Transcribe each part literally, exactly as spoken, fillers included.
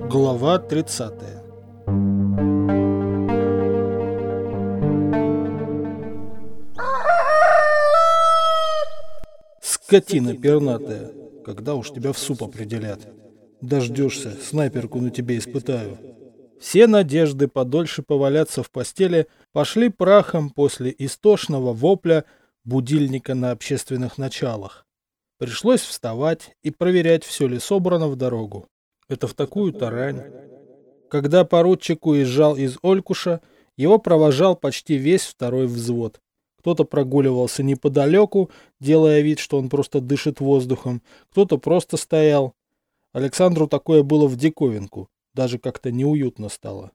Глава тридцатая. Скотина пернатая, когда уж тебя в суп определят. Дождешься, снайперку на тебе испытаю. Все надежды подольше поваляться в постели пошли прахом после истошного вопля будильника на общественных началах. Пришлось вставать и проверять, все ли собрано в дорогу. Это в такую тарань. Когда поручик уезжал из Олькуша, его провожал почти весь второй взвод. Кто-то прогуливался неподалеку, делая вид, что он просто дышит воздухом, кто-то просто стоял. Александру такое было в диковинку, даже как-то неуютно стало.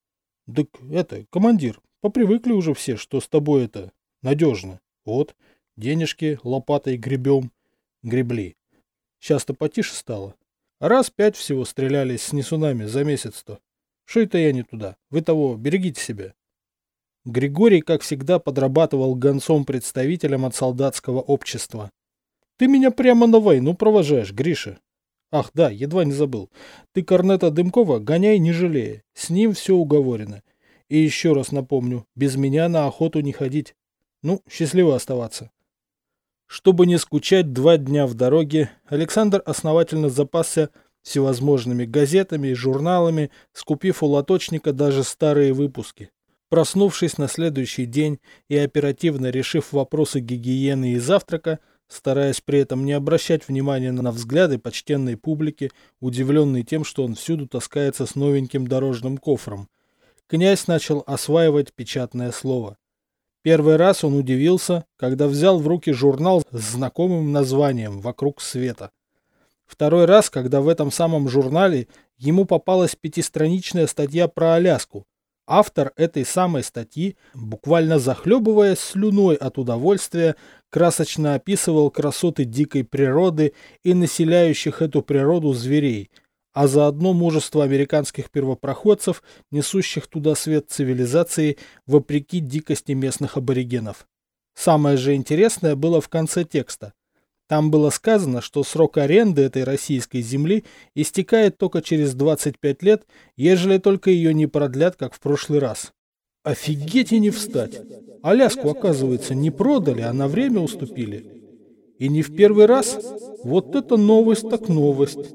— Так это, командир, попривыкли уже все, что с тобой это надежно. Вот, денежки лопатой гребем. Гребли. Сейчас-то потише стало. Раз пять всего стрелялись с несунами за месяц-то. Что это я не туда? Вы того, берегите себя. Григорий, как всегда, подрабатывал гонцом-представителем от солдатского общества. Ты меня прямо на войну провожаешь, Гриша. Ах, да, едва не забыл. Ты корнета Дымкова гоняй не жалея. С ним все уговорено. И еще раз напомню, без меня на охоту не ходить. Ну, счастливо оставаться. Чтобы не скучать два дня в дороге, Александр основательно запасся всевозможными газетами и журналами, скупив у лоточника даже старые выпуски. Проснувшись на следующий день и оперативно решив вопросы гигиены и завтрака, стараясь при этом не обращать внимания на взгляды почтенной публики, удивленной тем, что он всюду таскается с новеньким дорожным кофром, князь начал осваивать печатное слово. Первый раз он удивился, когда взял в руки журнал с знакомым названием «Вокруг света». Второй раз, когда в этом самом журнале ему попалась пятистраничная статья про Аляску. Автор этой самой статьи, буквально захлебываясь слюной от удовольствия, красочно описывал красоты дикой природы и населяющих эту природу зверей, а заодно мужество американских первопроходцев, несущих туда свет цивилизации вопреки дикости местных аборигенов. Самое же интересное было в конце текста. Там было сказано, что срок аренды этой российской земли истекает только через двадцать пять лет, ежели только ее не продлят, как в прошлый раз. Офигеть и не встать! Аляску, оказывается, не продали, а на время уступили. И не в первый раз? Вот это новость так новость!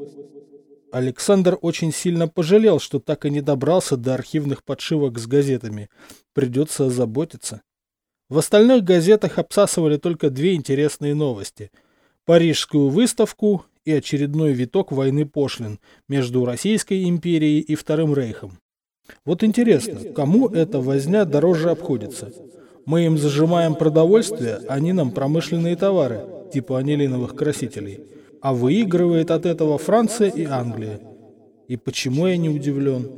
Александр очень сильно пожалел, что так и не добрался до архивных подшивок с газетами. Придется озаботиться. В остальных газетах обсасывали только две интересные новости. Парижскую выставку и очередной виток войны пошлин между Российской империей и Вторым рейхом. Вот интересно, кому эта возня дороже обходится? Мы им зажимаем продовольствие, они нам промышленные товары, типа анилиновых красителей. А выигрывает от этого Франция и Англия. И почему я не удивлен?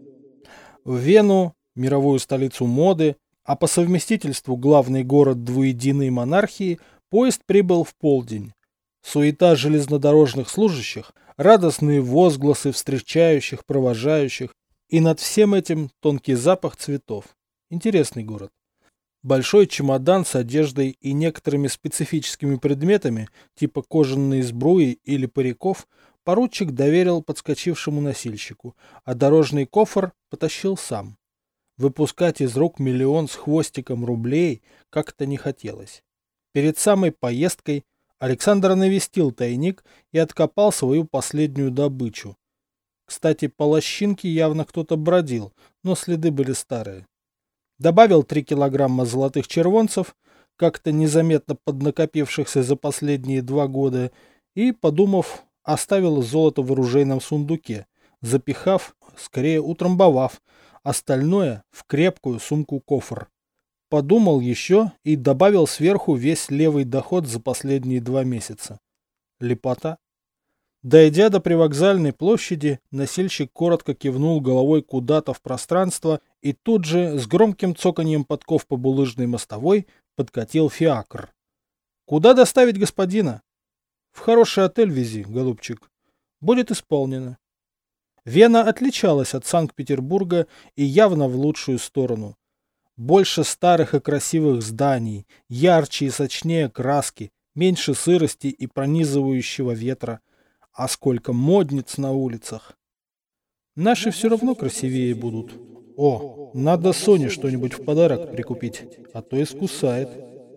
В Вену, мировую столицу моды, а по совместительству главный город двуединой монархии, поезд прибыл в полдень. Суета железнодорожных служащих, радостные возгласы встречающих, провожающих, и над всем этим тонкий запах цветов. Интересный город. Большой чемодан с одеждой и некоторыми специфическими предметами, типа кожаной сбруи или париков, поручик доверил подскочившему носильщику, а дорожный кофр потащил сам. Выпускать из рук миллион с хвостиком рублей как-то не хотелось. Перед самой поездкой Александр навестил тайник и откопал свою последнюю добычу. Кстати, по лощинке явно кто-то бродил, но следы были старые. Добавил три килограмма золотых червонцев, как-то незаметно поднакопившихся за последние два года, и, подумав, оставил золото в оружейном сундуке, запихав, скорее утрамбовав, остальное в крепкую сумку-кофр. Подумал еще и добавил сверху весь левый доход за последние два месяца. Лепота. Дойдя до привокзальной площади, носильщик коротко кивнул головой куда-то в пространство, и тут же, с громким цоканьем подков по булыжной мостовой, подкатил фиакр. «Куда доставить господина?» «В хороший отель вези, голубчик. Будет исполнено». Вена отличалась от Санкт-Петербурга и явно в лучшую сторону. Больше старых и красивых зданий, ярче и сочнее краски, меньше сырости и пронизывающего ветра. А сколько модниц на улицах! Наши все равно красивее будут. О, надо Соне что-нибудь в подарок прикупить, а то искусает.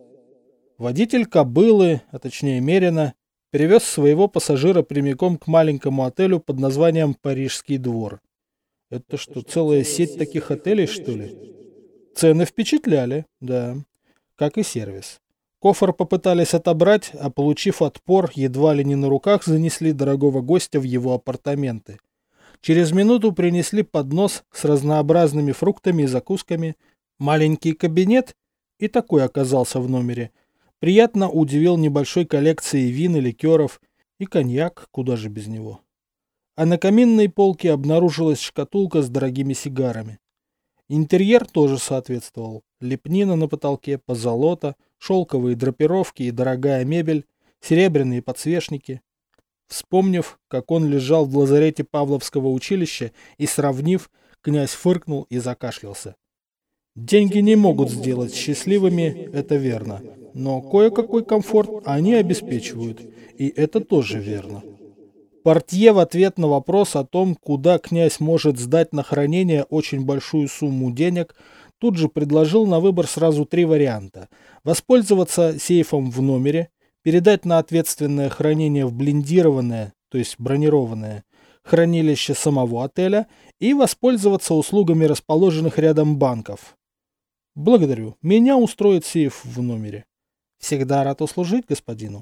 Водитель кобылы, а точнее Мерина, перевез своего пассажира прямиком к маленькому отелю под названием «Парижский двор». Это что, целая сеть таких отелей, что ли? Цены впечатляли, да, как и сервис. Кофр попытались отобрать, а получив отпор, едва ли не на руках занесли дорогого гостя в его апартаменты. Через минуту принесли поднос с разнообразными фруктами и закусками. Маленький кабинет, и такой оказался в номере, приятно удивил небольшой коллекцией вин и ликеров, и коньяк, куда же без него. А на каминной полке обнаружилась шкатулка с дорогими сигарами. Интерьер тоже соответствовал. Лепнина на потолке, позолота, шелковые драпировки и дорогая мебель, серебряные подсвечники. Вспомнив, как он лежал в лазарете Павловского училища и сравнив, князь фыркнул и закашлялся. Деньги не могут сделать счастливыми, это верно, но кое-какой комфорт они обеспечивают, и это тоже верно. Портье в ответ на вопрос о том, куда князь может сдать на хранение очень большую сумму денег, тут же предложил на выбор сразу три варианта. Воспользоваться сейфом в номере, передать на ответственное хранение в блиндированное, то есть бронированное, хранилище самого отеля и воспользоваться услугами расположенных рядом банков. Благодарю, меня устроит сейф в номере. Всегда рад услужить господину.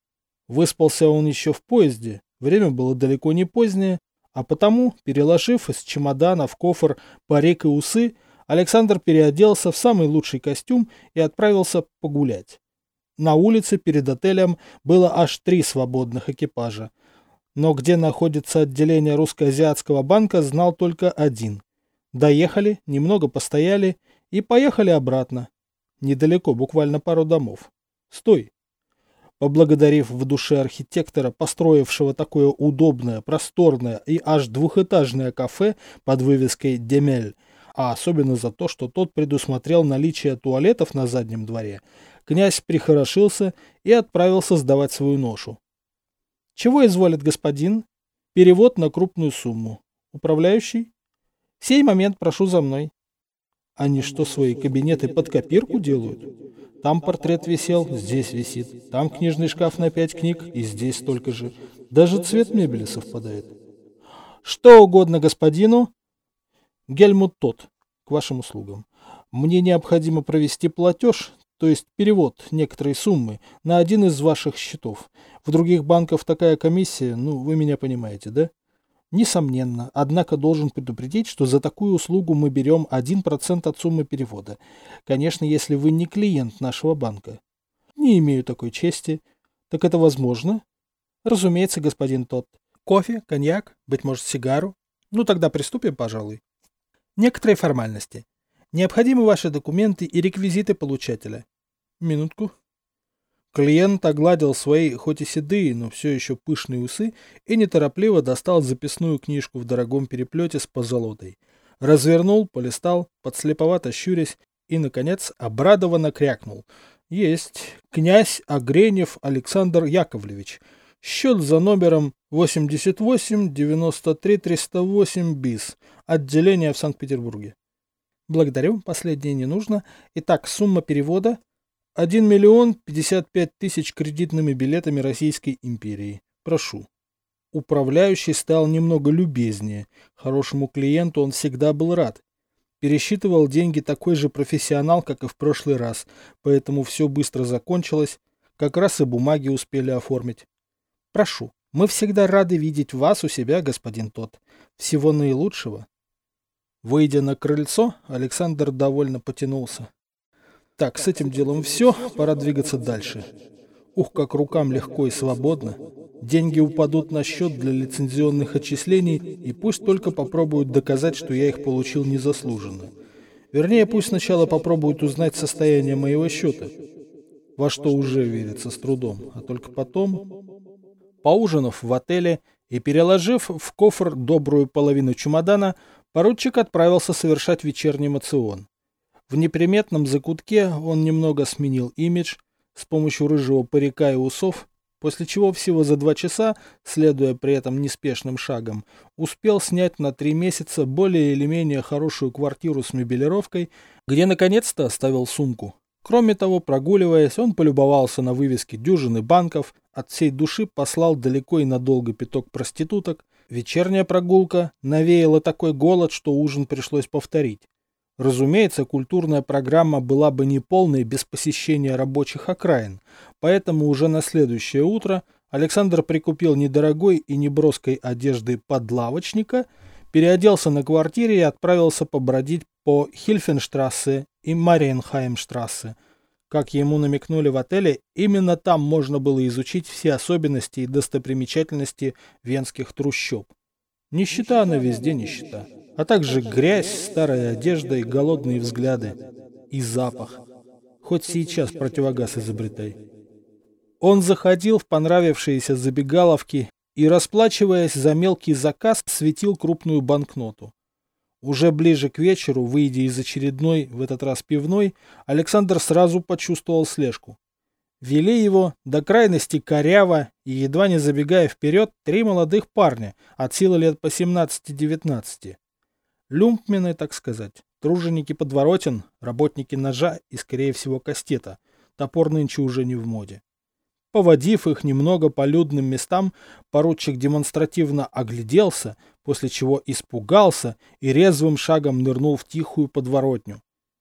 Выспался он еще в поезде, время было далеко не позднее, а потому, переложив из чемодана в кофр парик и усы, Александр переоделся в самый лучший костюм и отправился погулять. На улице перед отелем было аж три свободных экипажа, но где находится отделение русско-азиатского банка, знал только один. Доехали, немного постояли и поехали обратно. Недалеко, буквально пару домов. Стой! Поблагодарив в душе архитектора, построившего такое удобное, просторное и аж двухэтажное кафе под вывеской «Демель», а особенно за то, что тот предусмотрел наличие туалетов на заднем дворе, князь прихорошился и отправился сдавать свою ношу. «Чего изволит господин?» «Перевод на крупную сумму. Управляющий?» «Сей момент прошу за мной». «Они что, свои кабинеты под копирку делают? Там портрет висел, здесь висит. Там книжный шкаф на пять книг, и здесь столько же. Даже цвет мебели совпадает». «Что угодно господину?» «Гельмут Тот, к вашим услугам. Мне необходимо провести платеж, то есть перевод некоторой суммы, на один из ваших счетов. В других банках такая комиссия, ну, вы меня понимаете, да?» «Несомненно, однако должен предупредить, что за такую услугу мы берем один процент от суммы перевода. Конечно, если вы не клиент нашего банка». «Не имею такой чести». «Так это возможно?» «Разумеется, господин Тот. Кофе, коньяк, быть может, сигару? Ну, тогда приступим, пожалуй». «Некоторые формальности. Необходимы ваши документы и реквизиты получателя». «Минутку». Клиент огладил свои, хоть и седые, но все еще пышные усы и неторопливо достал записную книжку в дорогом переплете с позолотой. Развернул, полистал, подслеповато щурясь и, наконец, обрадованно крякнул. «Есть. Князь Огренев Александр Яковлевич. Счет за номером восемьдесят восемь девяносто три триста восемь БИС. Отделение в Санкт-Петербурге». «Благодарю. Последнее не нужно. Итак, сумма перевода один миллион пятьдесят пять тысяч кредитными билетами Российской империи. Прошу». Управляющий стал немного любезнее. Хорошему клиенту он всегда был рад. Пересчитывал деньги такой же профессионал, как и в прошлый раз, поэтому все быстро закончилось, как раз и бумаги успели оформить. «Прошу, мы всегда рады видеть вас у себя, господин Тот. Всего наилучшего». Выйдя на крыльцо, Александр довольно потянулся. Так, с этим делом все, пора двигаться дальше. Ух, как рукам легко и свободно. Деньги упадут на счет для лицензионных отчислений, и пусть только попробуют доказать, что я их получил незаслуженно. Вернее, пусть сначала попробуют узнать состояние моего счета, во что уже верится с трудом, а только потом... Поужинав в отеле и переложив в кофр добрую половину чемодана, поручик отправился совершать вечерний моцион. В неприметном закутке он немного сменил имидж, с помощью рыжего парика и усов после чего всего за два часа, следуя при этом неспешным шагом, успел снять на три месяца более или менее хорошую квартиру с мебелировкой, где наконец-то оставил сумку. Кроме того, прогуливаясь, он полюбовался на вывески дюжины банков, от всей души послал далеко и надолго пяток проституток. Вечерняя прогулка навеяла такой голод, что ужин пришлось повторить. Разумеется, культурная программа была бы неполной без посещения рабочих окраин, поэтому уже на следующее утро Александр прикупил недорогой и неброской одежды подлавочника, переоделся на квартире и отправился побродить по Хильфенштрассе и Мариенхаймштрассе. Как ему намекнули в отеле, именно там можно было изучить все особенности и достопримечательности венских трущоб. Нищета она везде нищета, а также грязь, старая одежда и голодные взгляды. И запах. Хоть сейчас противогаз изобретай. Он заходил в понравившиеся забегаловки и, расплачиваясь за мелкий заказ, светил крупную банкноту. Уже ближе к вечеру, выйдя из очередной, в этот раз пивной, Александр сразу почувствовал слежку. Вели его до крайности коряво и, едва не забегая вперед, три молодых парня, от силы лет по семнадцати-девятнадцати. Люмпмены, так сказать, труженики подворотен, работники ножа и, скорее всего, кастета. Топор нынче уже не в моде. Поводив их немного по людным местам, поручик демонстративно огляделся, после чего испугался и резвым шагом нырнул в тихую подворотню.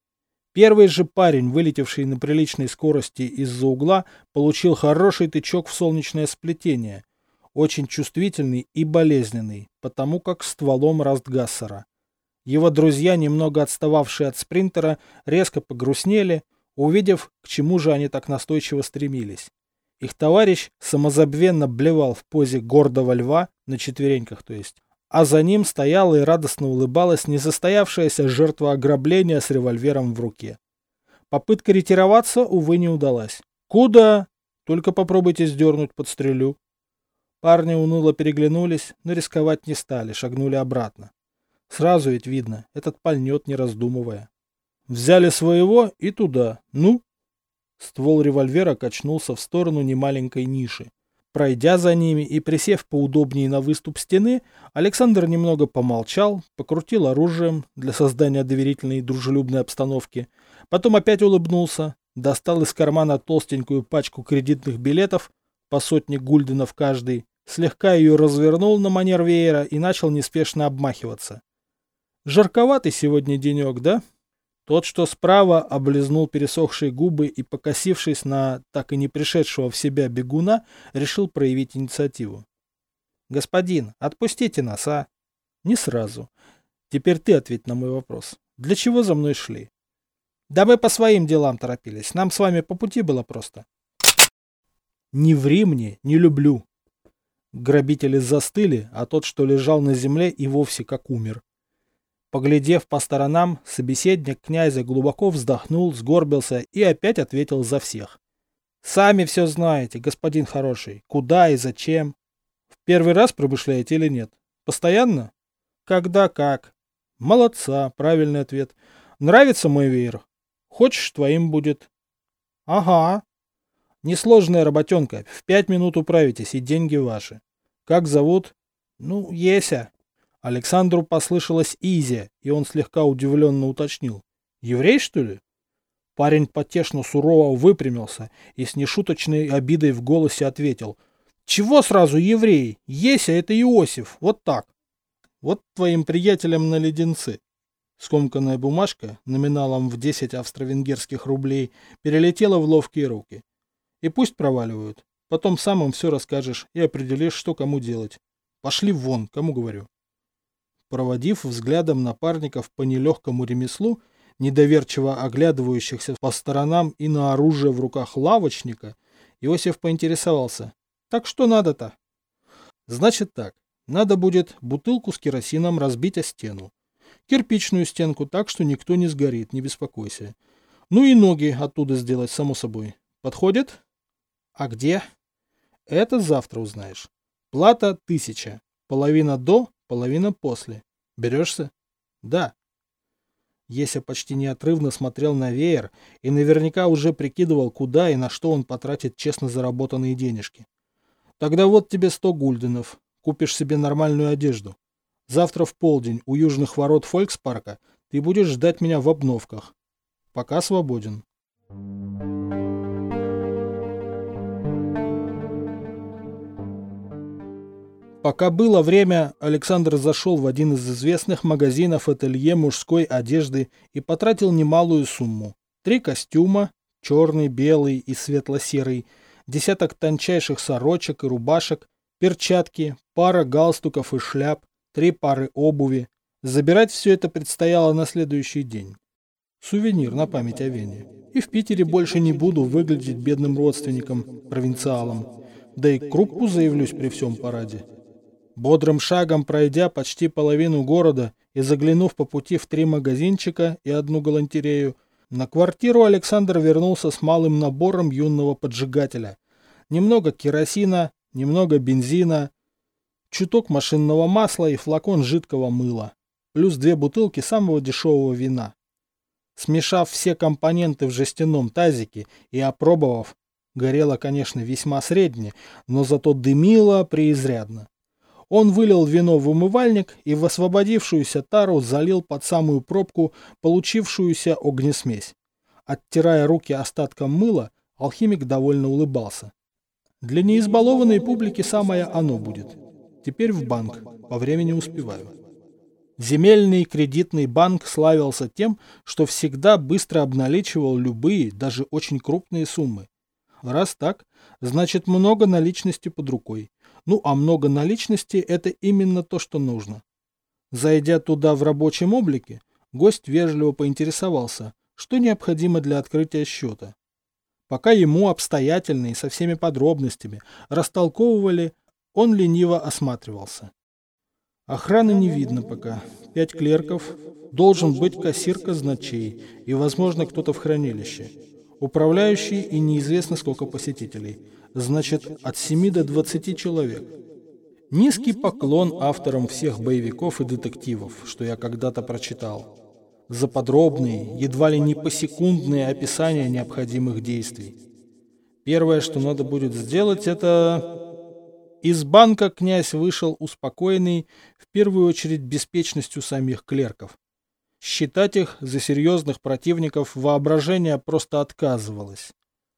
Первый же парень, вылетевший на приличной скорости из-за угла, получил хороший тычок в солнечное сплетение, очень чувствительный и болезненный, потому как стволом Растгассера. Его друзья, немного отстававшие от спринтера, резко погрустнели, увидев, к чему же они так настойчиво стремились. Их товарищ самозабвенно блевал в позе гордого льва, на четвереньках то есть, а за ним стояла и радостно улыбалась несостоявшаяся жертва ограбления с револьвером в руке. Попытка ретироваться, увы, не удалась. «Куда? Только попробуйте сдернуть, подстрелю». Парни уныло переглянулись, но рисковать не стали, шагнули обратно. Сразу ведь видно, этот пальнет, не раздумывая. Взяли своего и туда. Ну? Ствол револьвера качнулся в сторону немаленькой ниши. Пройдя за ними и присев поудобнее на выступ стены, Александр немного помолчал, покрутил оружием для создания доверительной и дружелюбной обстановки, потом опять улыбнулся, достал из кармана толстенькую пачку кредитных билетов, по сотне гульденов каждый, слегка ее развернул на манер веера и начал неспешно обмахиваться. Жарковатый сегодня денек, да? Тот, что справа, облизнул пересохшие губы и, покосившись на так и не пришедшего в себя бегуна, решил проявить инициативу. «Господин, отпустите нас, а?» «Не сразу. Теперь ты ответь на мой вопрос. Для чего за мной шли?» «Да мы по своим делам торопились. Нам с вами по пути было просто». «Не ври мне, не люблю». Грабители застыли, а тот, что лежал на земле, и вовсе как умер. Поглядев по сторонам, собеседник князя глубоко вздохнул, сгорбился и опять ответил за всех. «Сами все знаете, господин хороший, куда и зачем. В первый раз промышляете или нет? Постоянно? Когда как? Молодца, правильный ответ. Нравится мой веер? Хочешь, твоим будет. Ага. Несложная работенка, в пять минут управитесь, и деньги ваши. Как зовут? Ну, Еся. Александру послышалось Изя, и он слегка удивленно уточнил. «Еврей, что ли?» Парень потешно сурово выпрямился и с нешуточной обидой в голосе ответил. «Чего сразу еврей? Еся — это Иосиф, вот так». «Вот твоим приятелям на леденцы». Скомканная бумажка, номиналом в десять австро-венгерских рублей, перелетела в ловкие руки. «И пусть проваливают. Потом сам им все расскажешь и определишь, что кому делать. Пошли вон, кому говорю». Проводив взглядом напарников по нелегкому ремеслу, недоверчиво оглядывающихся по сторонам и на оружие в руках лавочника, Иосиф поинтересовался. «Так что надо-то?» «Значит так, надо будет бутылку с керосином разбить о стену. Кирпичную стенку так, что никто не сгорит, не беспокойся. Ну и ноги оттуда сделать, само собой. Подходит?» «А где?» «Это завтра узнаешь. Плата тысяча. Половина до, половина после. Берешься?» «Да». Еся почти неотрывно смотрел на веер и наверняка уже прикидывал, куда и на что он потратит честно заработанные денежки. Тогда вот тебе сто гульденов. Купишь себе нормальную одежду. Завтра в полдень у южных ворот Фолькспарка ты будешь ждать меня в обновках. Пока свободен. Пока было время, Александр зашел в один из известных магазинов ателье мужской одежды и потратил немалую сумму. Три костюма, черный, белый и светло-серый, десяток тончайших сорочек и рубашек, перчатки, пара галстуков и шляп, три пары обуви. Забирать все это предстояло на следующий день. Сувенир на память о Вене. И в Питере больше не буду выглядеть бедным родственником, провинциалом. Да и к Круппу заявлюсь при всем параде. Бодрым шагом пройдя почти половину города и заглянув по пути в три магазинчика и одну галантерею, на квартиру Александр вернулся с малым набором юного поджигателя. Немного керосина, немного бензина, чуток машинного масла и флакон жидкого мыла, плюс две бутылки самого дешевого вина. Смешав все компоненты в жестяном тазике и опробовав, горело, конечно, весьма средне, но зато дымило преизрядно. Он вылил вино в умывальник и в освободившуюся тару залил под самую пробку получившуюся огнесмесь. Оттирая руки остатком мыла, алхимик довольно улыбался. Для неизбалованной публики самое оно будет. Теперь в банк, по времени успеваю. Земельный кредитный банк славился тем, что всегда быстро обналичивал любые, даже очень крупные суммы. Раз так, значит много наличности под рукой. Ну, а много наличности – это именно то, что нужно. Зайдя туда в рабочем облике, гость вежливо поинтересовался, что необходимо для открытия счета. Пока ему обстоятельно и со всеми подробностями растолковывали, он лениво осматривался. Охраны не видно пока. Пять клерков, должен быть кассир казначей и, возможно, кто-то в хранилище. Управляющий и неизвестно сколько посетителей. Значит, от семи до двадцати человек. Низкий поклон авторам всех боевиков и детективов, что я когда-то прочитал. За подробные, едва ли не посекундные описания необходимых действий. Первое, что надо будет сделать, это... Из банка князь вышел успокоенный, в первую очередь беспечностью самих клерков. Считать их за серьезных противников воображение просто отказывалось.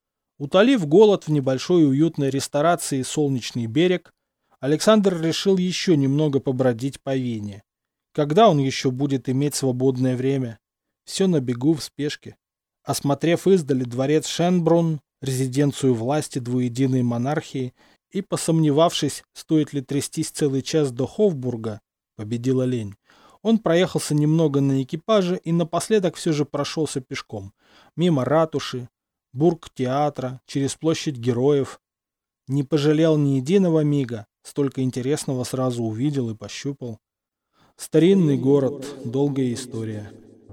Утолив голод в небольшой уютной ресторации «Солнечный берег», Александр решил еще немного побродить по Вене. Когда он еще будет иметь свободное время? Все на бегу в спешке. Осмотрев издали дворец Шенбрунн, резиденцию власти двуединой монархии, и посомневавшись, стоит ли трястись целый час до Хофбурга, победила лень, он проехался немного на экипаже и напоследок все же прошелся пешком, мимо ратуши, бургтеатра, через площадь героев. Не пожалел ни единого мига, столько интересного сразу увидел и пощупал. Старинный город, долгая история.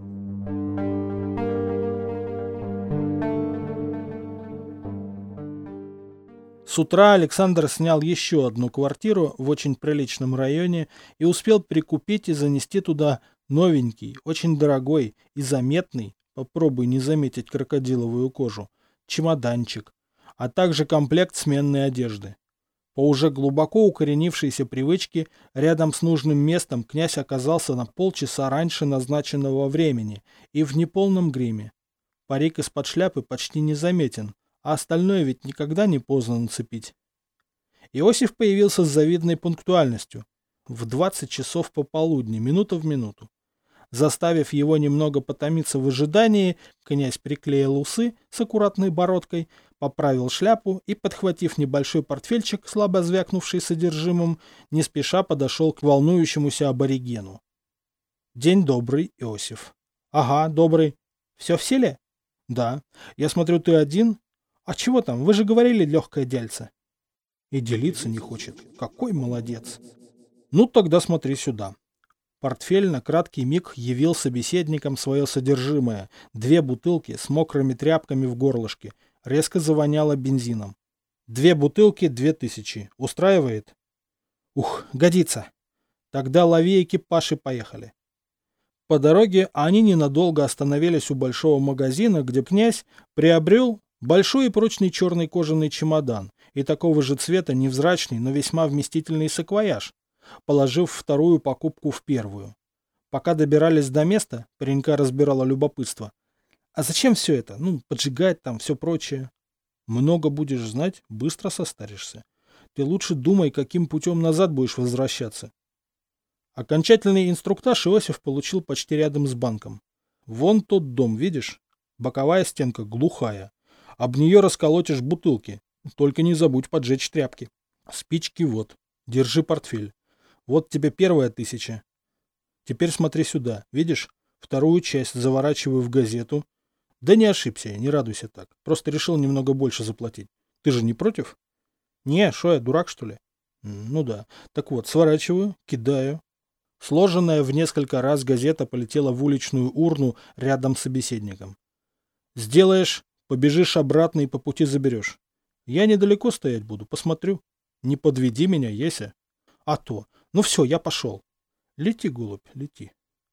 С утра Александр снял еще одну квартиру в очень приличном районе и успел прикупить и занести туда новенький, очень дорогой и заметный, попробуй не заметить крокодиловую кожу, чемоданчик, а также комплект сменной одежды. По уже глубоко укоренившейся привычке, рядом с нужным местом князь оказался на полчаса раньше назначенного времени и в неполном гриме. Парик из-под шляпы почти незаметен, а остальное ведь никогда не поздно нацепить. Иосиф появился с завидной пунктуальностью. В двадцать часов пополудни, минута в минуту. Заставив его немного потомиться в ожидании, князь приклеил усы с аккуратной бородкой, поправил шляпу и, подхватив небольшой портфельчик, слабо звякнувший содержимым, не спеша подошел к волнующемуся аборигену. «День добрый, Иосиф». «Ага, добрый. Все в селе?» «Да. Я смотрю, ты один?» «А чего там? Вы же говорили, легкое дельце». И делиться не хочет. Какой молодец. Ну, тогда смотри сюда. Портфель на краткий миг явил собеседникам свое содержимое. Две бутылки с мокрыми тряпками в горлышке. Резко завоняло бензином. Две бутылки, две тысячи. Устраивает? Ух, годится. Тогда лови экипаж и поехали. По дороге они ненадолго остановились у большого магазина, где князь приобрел большой и прочный черный кожаный чемодан и такого же цвета невзрачный, но весьма вместительный саквояж, положив вторую покупку в первую. Пока добирались до места, паренька разбирало любопытство. А зачем все это? Ну, поджигать там, все прочее. Много будешь знать, быстро состаришься. Ты лучше думай, каким путем назад будешь возвращаться. Окончательный инструктаж Иосиф получил почти рядом с банком. Вон тот дом, видишь? Боковая стенка глухая. Об нее расколотишь бутылки. Только не забудь поджечь тряпки. Спички вот. Держи портфель. Вот тебе первая тысяча. Теперь смотри сюда. Видишь? Вторую часть заворачиваю в газету. Да не ошибся я, не радуйся так. Просто решил немного больше заплатить. Ты же не против? Не, шо я, дурак что ли? Ну да. Так вот, сворачиваю, кидаю. Сложенная в несколько раз газета полетела в уличную урну рядом с собеседником. Сделаешь, побежишь обратно и по пути заберешь. Я недалеко стоять буду, посмотрю. Не подведи меня, Еся. А то. Ну все, я пошел. Лети, голубь, лети.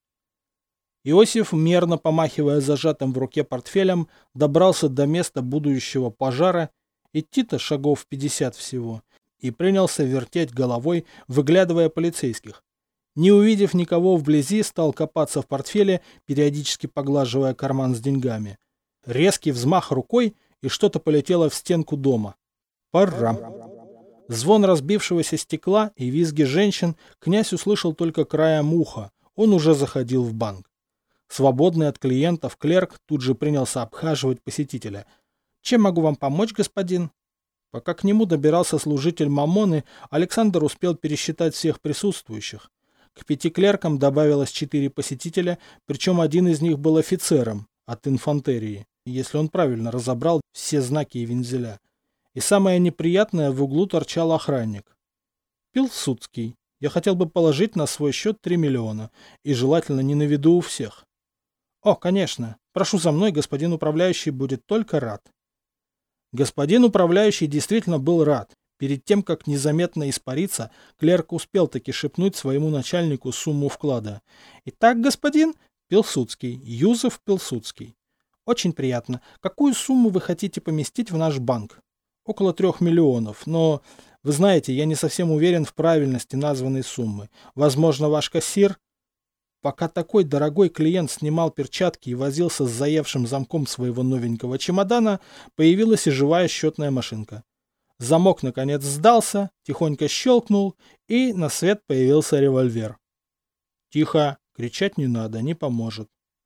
Иосиф, мерно помахивая зажатым в руке портфелем, добрался до места будущего пожара, идти-то шагов пятьдесят всего, и принялся вертеть головой, выглядывая полицейских. Не увидев никого вблизи, стал копаться в портфеле, периодически поглаживая карман с деньгами. Резкий взмах рукой, и что-то полетело в стенку дома. Пора. Звон разбившегося стекла и визги женщин князь услышал только краем уха. Он уже заходил в банк. Свободный от клиентов клерк тут же принялся обхаживать посетителя. «Чем могу вам помочь, господин?» Пока к нему добирался служитель Мамоны, Александр успел пересчитать всех присутствующих. К пяти клеркам добавилось четыре посетителя, причем один из них был офицером от инфантерии, если он правильно разобрал все знаки и вензеля. И самое неприятное, в углу торчал охранник. Пилсудский. Я хотел бы положить на свой счет три миллиона, и желательно не на виду у всех. О, конечно. Прошу за мной, господин управляющий будет только рад. Господин управляющий действительно был рад. Перед тем, как незаметно испариться, клерк успел таки шепнуть своему начальнику сумму вклада. Итак, господин Пилсудский, Юзеф Пилсудский. Очень приятно. Какую сумму вы хотите поместить в наш банк? Около трех миллионов, но, вы знаете, я не совсем уверен в правильности названной суммы. Возможно, ваш кассир... Пока такой дорогой клиент снимал перчатки и возился с заевшим замком своего новенького чемодана, появилась и живая счетная машинка. Замок, наконец, сдался, тихонько щелкнул, и на свет появился револьвер. «Тихо! Кричать не надо, не поможет».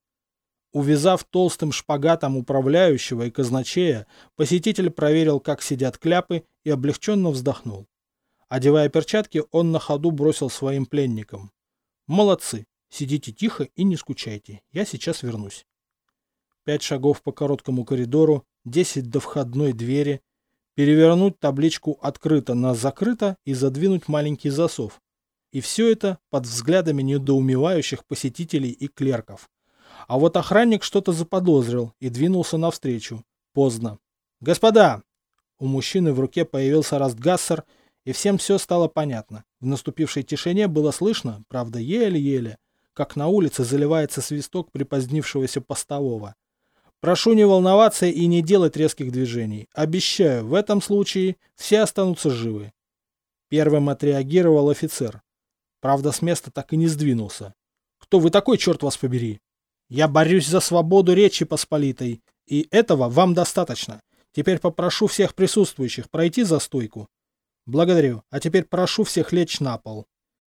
Увязав толстым шпагатом управляющего и казначея, посетитель проверил, как сидят кляпы, и облегченно вздохнул. Одевая перчатки, он на ходу бросил своим пленникам. «Молодцы! Сидите тихо и не скучайте. Я сейчас вернусь». Пять шагов по короткому коридору, десять до входной двери, перевернуть табличку «Открыто» на «Закрыто» и задвинуть маленький засов. И все это под взглядами недоумевающих посетителей и клерков. А вот охранник что-то заподозрил и двинулся навстречу. Поздно. «Господа!» У мужчины в руке появился Растгассер, и всем все стало понятно. В наступившей тишине было слышно, правда еле-еле, как на улице заливается свисток припозднившегося постового. Прошу не волноваться и не делать резких движений. Обещаю, в этом случае все останутся живы. Первым отреагировал офицер. Правда, с места так и не сдвинулся. Кто вы такой, черт вас побери? Я борюсь за свободу Речи Посполитой, и этого вам достаточно. Теперь попрошу всех присутствующих пройти за стойку. Благодарю. А теперь прошу всех лечь на пол.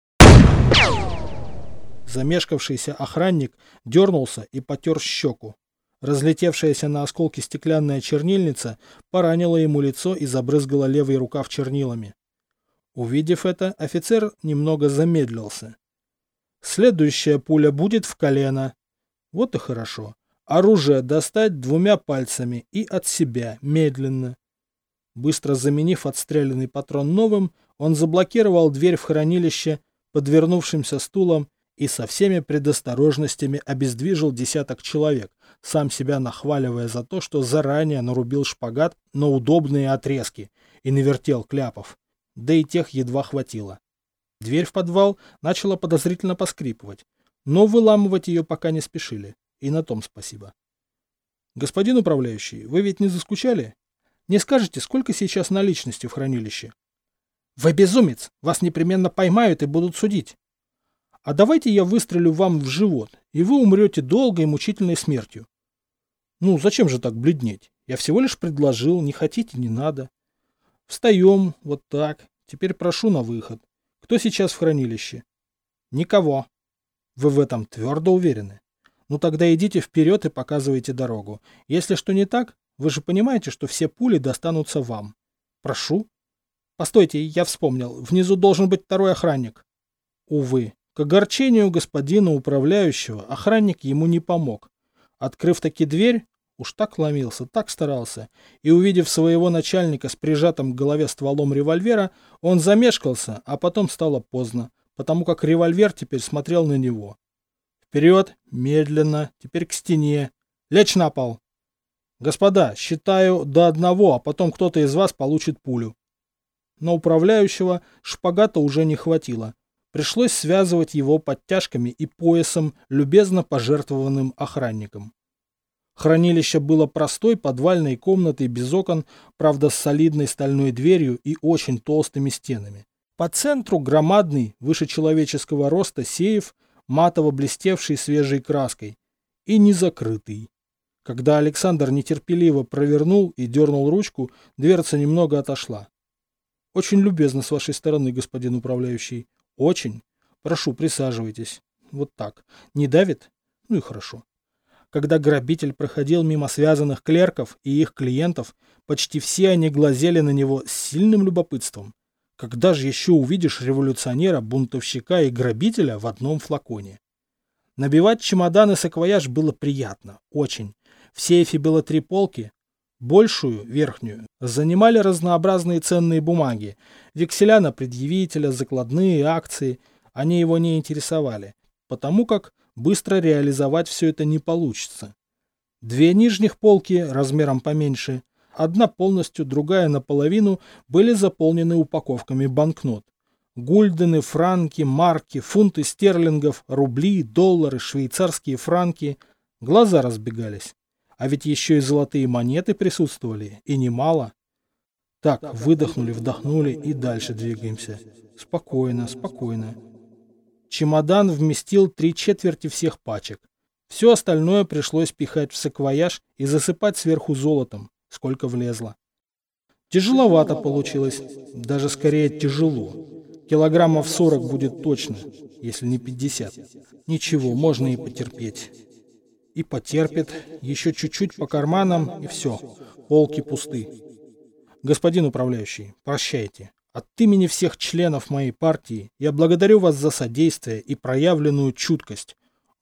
Замешкавшийся охранник дернулся и потер щеку. Разлетевшаяся на осколки стеклянная чернильница поранила ему лицо и забрызгала левый рукав чернилами. Увидев это, офицер немного замедлился. Следующая пуля будет в колено. Вот и хорошо. Оружие достать двумя пальцами и от себя, медленно. Быстро заменив отстрелянный патрон новым, он заблокировал дверь в хранилище подвернувшимся стулом и со всеми предосторожностями обездвижил десяток человек, сам себя нахваливая за то, что заранее нарубил шпагат на удобные отрезки и навертел кляпов, да и тех едва хватило. Дверь в подвал начала подозрительно поскрипывать, но выламывать ее пока не спешили, и на том спасибо. «Господин управляющий, вы ведь не заскучали?» Не скажете, сколько сейчас наличности в хранилище? Вы безумец! Вас непременно поймают и будут судить. А давайте я выстрелю вам в живот, и вы умрете долгой и мучительной смертью. Ну, зачем же так бледнеть? Я всего лишь предложил, не хотите, не надо. Встаем, вот так. Теперь прошу на выход. Кто сейчас в хранилище? Никого. Вы в этом твердо уверены? Ну тогда идите вперед и показывайте дорогу. Если что не так, вы же понимаете, что все пули достанутся вам. Прошу. Постойте, я вспомнил. Внизу должен быть второй охранник. Увы, к огорчению господина управляющего охранник ему не помог. Открыв таки дверь, уж так ломился, так старался, и увидев своего начальника с прижатым к голове стволом револьвера, он замешкался, а потом стало поздно, потому как револьвер теперь смотрел на него. Вперед, медленно, теперь к стене. Лечь на пол. Господа, считаю до одного, а потом кто-то из вас получит пулю. Но управляющего шпагата уже не хватило. Пришлось связывать его подтяжками и поясом, любезно пожертвованным охранником. Хранилище было простой подвальной комнатой без окон, правда с солидной стальной дверью и очень толстыми стенами. По центру громадный, выше человеческого роста сейф, матово блестевший свежей краской, и незакрытый. Когда Александр нетерпеливо провернул и дернул ручку, дверца немного отошла. Очень любезно с вашей стороны, господин управляющий. Очень. Прошу, присаживайтесь. Вот так. Не давит? Ну и хорошо. Когда грабитель проходил мимо связанных клерков и их клиентов, почти все они глазели на него с сильным любопытством. Когда же еще увидишь революционера, бунтовщика и грабителя в одном флаконе? Набивать чемодан и саквояж было приятно. Очень. В сейфе было три полки. Большую, верхнюю, занимали разнообразные ценные бумаги. Векселя на предъявителя, закладные, акции. Они его не интересовали, потому как быстро реализовать все это не получится. Две нижних полки, размером поменьше, одна полностью, другая наполовину, были заполнены упаковками банкнот. Гульдены, франки, марки, фунты стерлингов, рубли, доллары, швейцарские франки. Глаза разбегались. А ведь еще и золотые монеты присутствовали, и немало. Так, выдохнули, вдохнули и дальше двигаемся. Спокойно, спокойно. Чемодан вместил три четверти всех пачек. Все остальное пришлось пихать в саквояж и засыпать сверху золотом, сколько влезло. Тяжеловато получилось, даже скорее тяжело. Килограммов сорок будет точно, если не пятьдесят. Ничего, можно и потерпеть. И потерпит, еще чуть-чуть по карманам, и все, полки пусты. Господин управляющий, прощайте. От имени всех членов моей партии я благодарю вас за содействие и проявленную чуткость.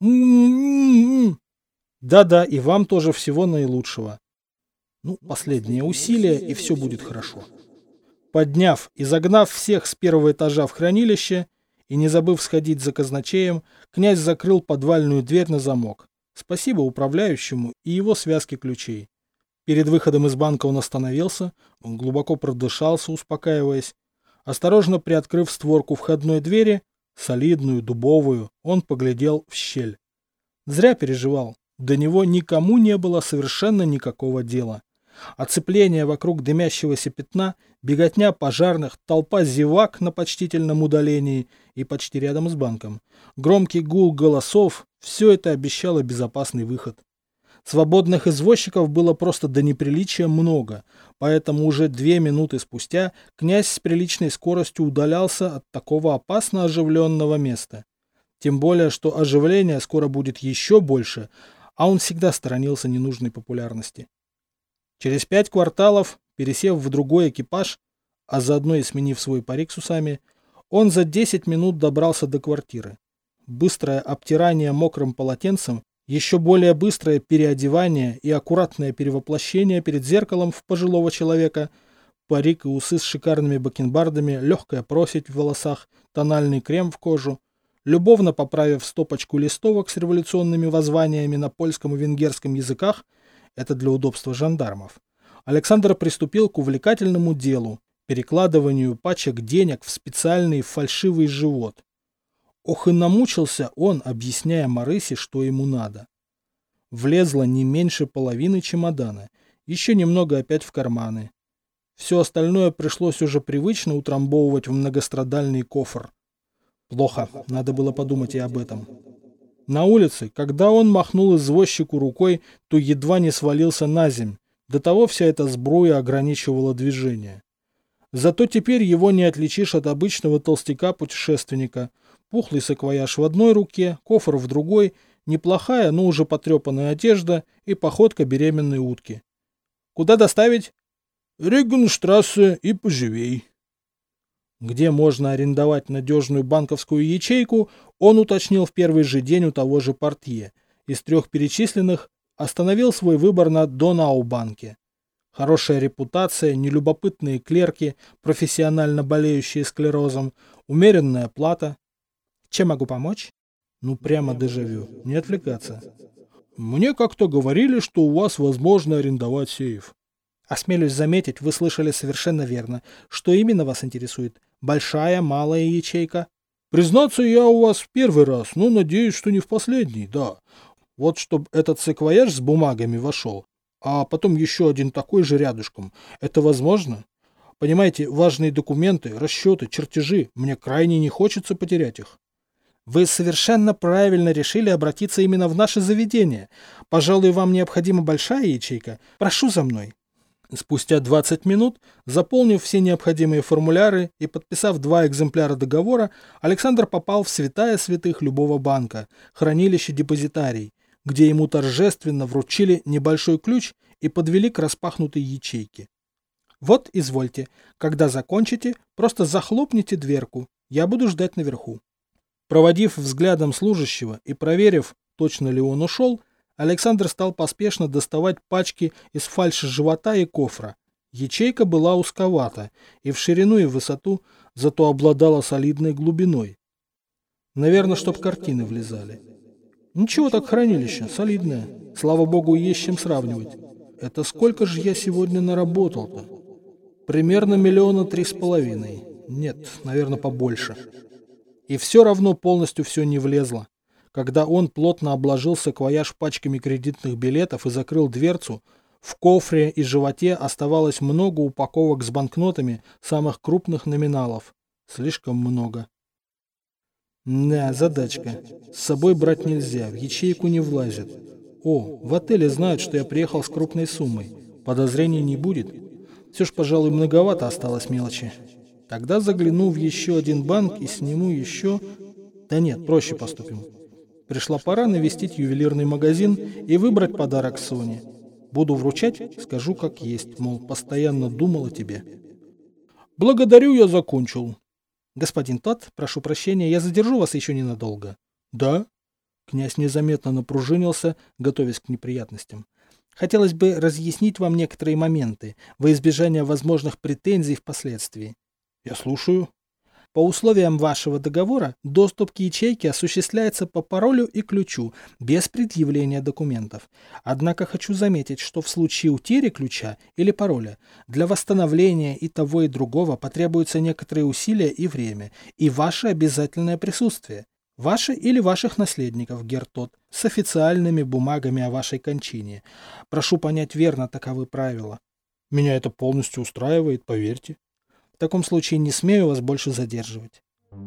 Да-да, и вам тоже всего наилучшего. Ну, последнее усилие, и все будет хорошо. Подняв и загнав всех с первого этажа в хранилище, и не забыв сходить за казначеем, князь закрыл подвальную дверь на замок. Спасибо управляющему и его связке ключей. Перед выходом из банка он остановился, он глубоко продышался, успокаиваясь. Осторожно приоткрыв створку входной двери, солидную, дубовую, он поглядел в щель. Зря переживал, до него никому не было совершенно никакого дела. Оцепление вокруг дымящегося пятна, беготня пожарных, толпа зевак на почтительном удалении и почти рядом с банком, громкий гул голосов — все это обещало безопасный выход. Свободных извозчиков было просто до неприличия много, поэтому уже две минуты спустя князь с приличной скоростью удалялся от такого опасно оживленного места. Тем более, что оживление скоро будет еще больше, а он всегда сторонился ненужной популярности. Через пять кварталов, пересев в другой экипаж, а заодно и сменив свой парик с усами, он за десять минут добрался до квартиры. Быстрое обтирание мокрым полотенцем, еще более быстрое переодевание и аккуратное перевоплощение перед зеркалом в пожилого человека, парик и усы с шикарными бакенбардами, легкая проседь в волосах, тональный крем в кожу. Любовно поправив стопочку листовок с революционными воззваниями на польском и венгерском языках, это для удобства жандармов, Александр приступил к увлекательному делу – перекладыванию пачек денег в специальный фальшивый живот. Ох и намучился он, объясняя Марысе, что ему надо. Влезло не меньше половины чемодана, еще немного опять в карманы. Все остальное пришлось уже привычно утрамбовывать в многострадальный кофр. Плохо, надо было подумать и об этом. На улице, когда он махнул извозчику рукой, то едва не свалился на земь. До того вся эта сбруя ограничивала движение. Зато теперь его не отличишь от обычного толстяка-путешественника. Пухлый саквояж в одной руке, кофр в другой, неплохая, но уже потрепанная одежда и походка беременной утки. «Куда доставить?» «Регенштрассе и поживей». Где можно арендовать надежную банковскую ячейку, он уточнил в первый же день у того же портье. Из трех перечисленных остановил свой выбор на Донаубанке. Хорошая репутация, нелюбопытные клерки, профессионально болеющие склерозом, умеренная плата. Чем могу помочь? Ну прямо дежавю, не отвлекаться. Мне как-то говорили, что у вас возможно арендовать сейф. Осмелюсь заметить, вы слышали совершенно верно. Что именно вас интересует? Большая, малая ячейка? Признаться, я у вас в первый раз, но надеюсь, что не в последний, да. Вот чтобы этот саквояж с бумагами вошел, а потом еще один такой же рядышком. Это возможно? Понимаете, важные документы, расчеты, чертежи, мне крайне не хочется потерять их. Вы совершенно правильно решили обратиться именно в наше заведение. Пожалуй, вам необходима большая ячейка. Прошу за мной. Спустя двадцать минут, заполнив все необходимые формуляры и подписав два экземпляра договора, Александр попал в святая святых любого банка, хранилище депозитарий, где ему торжественно вручили небольшой ключ и подвели к распахнутой ячейке. Вот, извольте, когда закончите, просто захлопните дверку, я буду ждать наверху. Проводив взглядом служащего и проверив, точно ли он ушел, Александр стал поспешно доставать пачки из фальши живота и кофра. Ячейка была узковата и в ширину и в высоту, зато обладала солидной глубиной. Наверное, чтоб картины влезали. Ничего так хранилище, солидное. Слава богу, есть с чем сравнивать. Это сколько же я сегодня наработал-то? Примерно миллиона три с половиной. Нет, наверное, побольше. И все равно полностью все не влезло. Когда он плотно обложил саквояж пачками кредитных билетов и закрыл дверцу, в кофре и животе оставалось много упаковок с банкнотами самых крупных номиналов. Слишком много. Да, задачка. С собой брать нельзя, в ячейку не влазит. О, в отеле знают, что я приехал с крупной суммой. Подозрений не будет. Все ж, пожалуй, многовато осталось мелочи. Тогда загляну в еще один банк и сниму еще... Да нет, проще поступим. Пришла пора навестить ювелирный магазин и выбрать подарок Соне. Буду вручать, скажу как есть, мол, постоянно думал о тебе. Благодарю, я закончил. Господин Тот, прошу прощения, я задержу вас еще ненадолго. Да? Князь незаметно напружинился, готовясь к неприятностям. Хотелось бы разъяснить вам некоторые моменты, во избежание возможных претензий впоследствии. Я слушаю. По условиям вашего договора, доступ к ячейке осуществляется по паролю и ключу, без предъявления документов. Однако хочу заметить, что в случае утери ключа или пароля, для восстановления и того и другого потребуются некоторые усилия и время, и ваше обязательное присутствие. Ваше или ваших наследников, гер Тот, с официальными бумагами о вашей кончине. Прошу понять верно таковы правила. Меня это полностью устраивает, поверьте. В таком случае не смею вас больше задерживать.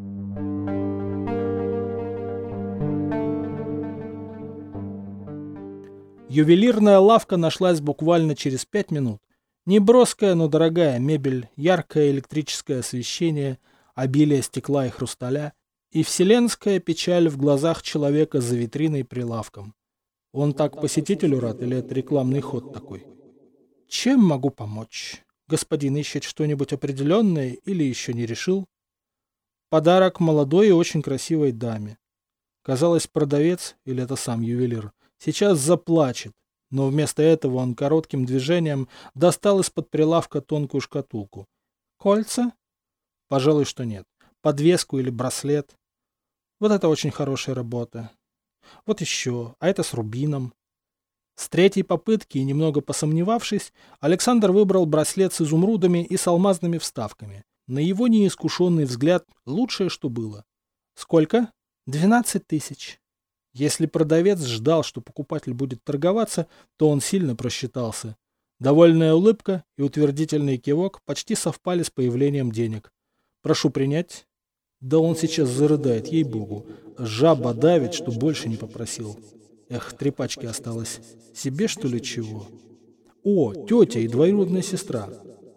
Ювелирная лавка нашлась буквально через пять минут. Неброская, но дорогая мебель, яркое электрическое освещение, обилие стекла и хрусталя и вселенская печаль в глазах человека за витриной прилавком. Он так посетителю рад или это рекламный ход такой? Чем могу помочь? Господин ищет что-нибудь определенное или еще не решил? Подарок молодой и очень красивой даме. Казалось, продавец, или это сам ювелир, сейчас заплачет, но вместо этого он коротким движением достал из-под прилавка тонкую шкатулку. Кольца? Пожалуй, что нет. Подвеску или браслет? Вот это очень хорошая работа. Вот еще, а это с рубином. С третьей попытки, немного посомневавшись, Александр выбрал браслет с изумрудами и с алмазными вставками. На его неискушенный взгляд лучшее, что было. Сколько? Двенадцать тысяч. Если продавец ждал, что покупатель будет торговаться, то он сильно просчитался. Довольная улыбка и утвердительный кивок почти совпали с появлением денег. Прошу принять. Да он сейчас зарыдает, ей-богу. Жаба давит, что больше не попросил. Эх, три пачки осталось. Себе, что ли, чего? О, тетя и двоюродная сестра.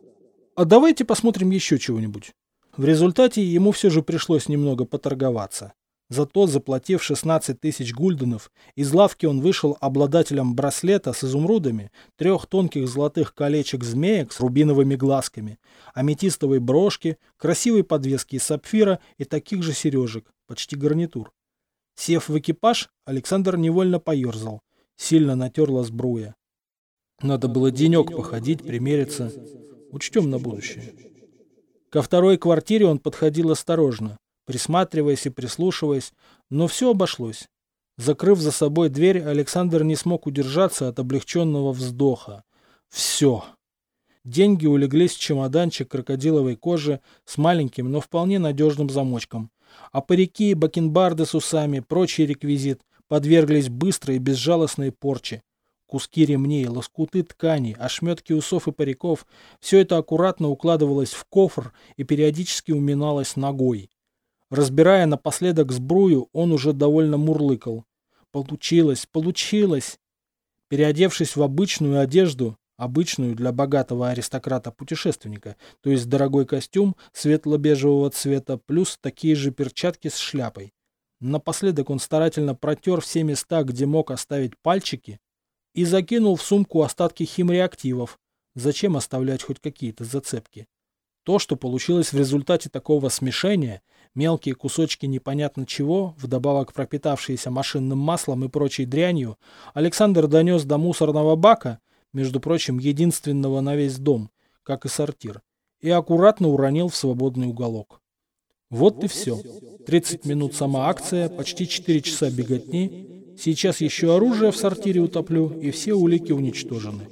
А давайте посмотрим еще чего-нибудь. В результате ему все же пришлось немного поторговаться. Зато, заплатив шестнадцать тысяч гульденов, из лавки он вышел обладателем браслета с изумрудами, трех тонких золотых колечек-змеек с рубиновыми глазками, аметистовой брошки, красивой подвески из сапфира и таких же сережек, почти гарнитур. Сев в экипаж, Александр невольно поерзал. Сильно натерла сбруя. Надо было денек походить, примериться. Учтем на будущее. Ко второй квартире он подходил осторожно, присматриваясь и прислушиваясь, но все обошлось. Закрыв за собой дверь, Александр не смог удержаться от облегченного вздоха. Все. Деньги улеглись в чемоданчик крокодиловой кожи с маленьким, но вполне надежным замочком. А парики, бакенбарды с усами, прочий реквизит подверглись быстрой и безжалостной порче. Куски ремней, лоскуты ткани, ошметки усов и париков – все это аккуратно укладывалось в кофр и периодически уминалось ногой. Разбирая напоследок сбрую, он уже довольно мурлыкал. Получилось, получилось! Переодевшись в обычную одежду, обычную для богатого аристократа-путешественника, то есть дорогой костюм светло-бежевого цвета, плюс такие же перчатки с шляпой. Напоследок он старательно протер все места, где мог оставить пальчики, и закинул в сумку остатки химреактивов. Зачем оставлять хоть какие-то зацепки? То, что получилось в результате такого смешения, мелкие кусочки непонятно чего, вдобавок пропитавшиеся машинным маслом и прочей дрянью, Александр донес до мусорного бака, между прочим, единственного на весь дом, как и сортир, и аккуратно уронил в свободный уголок. Вот и все. тридцать минут сама акция, почти четыре часа беготни. Сейчас еще оружие в сортире утоплю, и все улики уничтожены.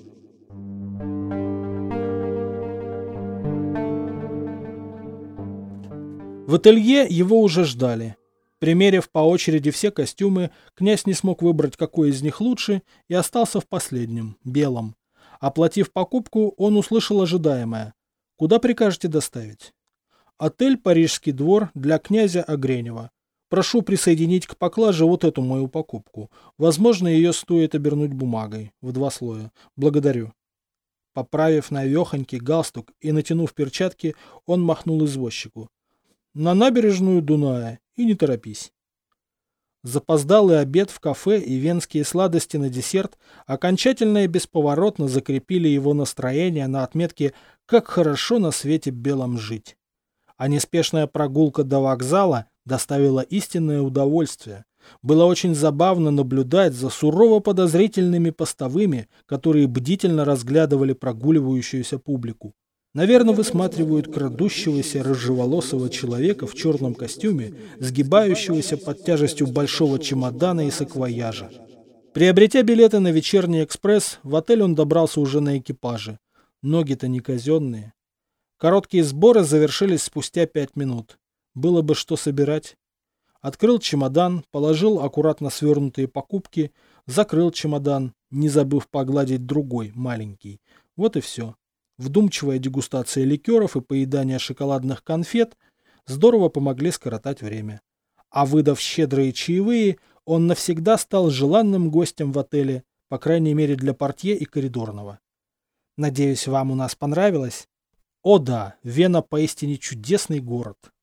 В ателье его уже ждали. Примерив по очереди все костюмы, князь не смог выбрать, какой из них лучше, и остался в последнем, белом. Оплатив покупку, он услышал ожидаемое. «Куда прикажете доставить?» «Отель «Парижский двор» для князя Огренева. Прошу присоединить к поклаже вот эту мою покупку. Возможно, ее стоит обернуть бумагой, в два слоя. Благодарю». Поправив навехонький галстук и натянув перчатки, он махнул извозчику. «На набережную Дуная, и не торопись». Запоздалый обед в кафе и венские сладости на десерт окончательно и бесповоротно закрепили его настроение на отметке «как хорошо на свете белом жить». А неспешная прогулка до вокзала доставила истинное удовольствие. Было очень забавно наблюдать за сурово подозрительными постовыми, которые бдительно разглядывали прогуливающуюся публику. Наверное, высматривают крадущегося рыжеволосого человека в черном костюме, сгибающегося под тяжестью большого чемодана и саквояжа. Приобретя билеты на вечерний экспресс, в отель он добрался уже на экипаже. Ноги-то не казенные. Короткие сборы завершились спустя пять минут. Было бы что собирать. Открыл чемодан, положил аккуратно свернутые покупки, закрыл чемодан, не забыв погладить другой, маленький. Вот и все. Вдумчивая дегустация ликеров и поедание шоколадных конфет здорово помогли скоротать время. А выдав щедрые чаевые, он навсегда стал желанным гостем в отеле, по крайней мере для портье и коридорного. Надеюсь, вам у нас понравилось? О да, Вена поистине чудесный город.